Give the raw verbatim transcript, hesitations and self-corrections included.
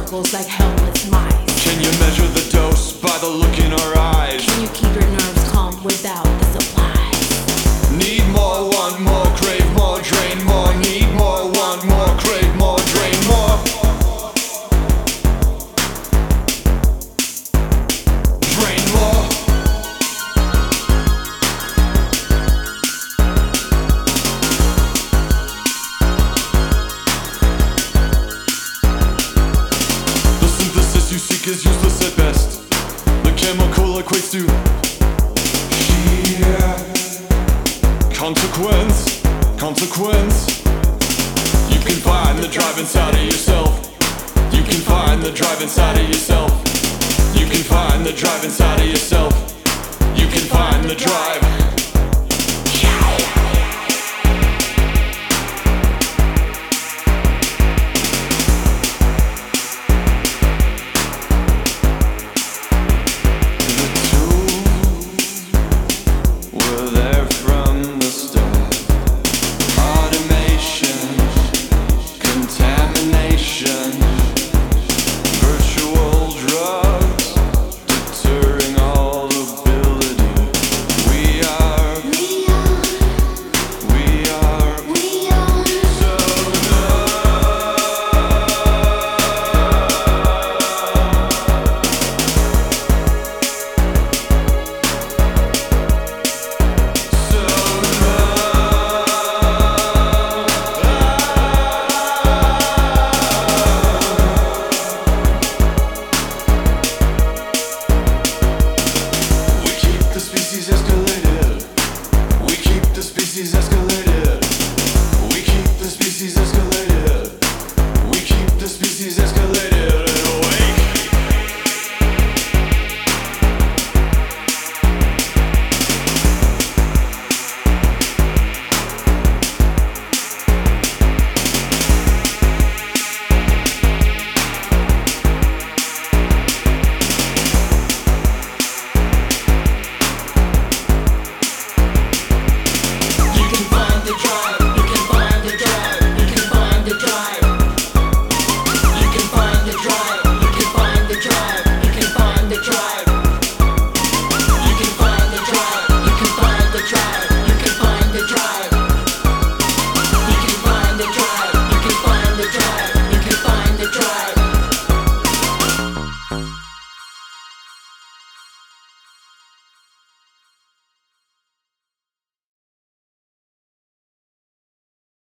circles like helpless mice. Can you measure the dose by the look in our eyes? Can you keep your nerves calm without the supplies? Need more, want more, crave more, drain more. Need more, want more, crave more, drain more. Drain more. The synthesis you seek is useless at best. The chemical equates to sheer consequence, consequence. You can find the drive inside of yourself. You can find the drive inside of yourself. You can find the drive inside of yourself. You can find the drive. Escalated. We keep the species escalated. We keep the species escalated.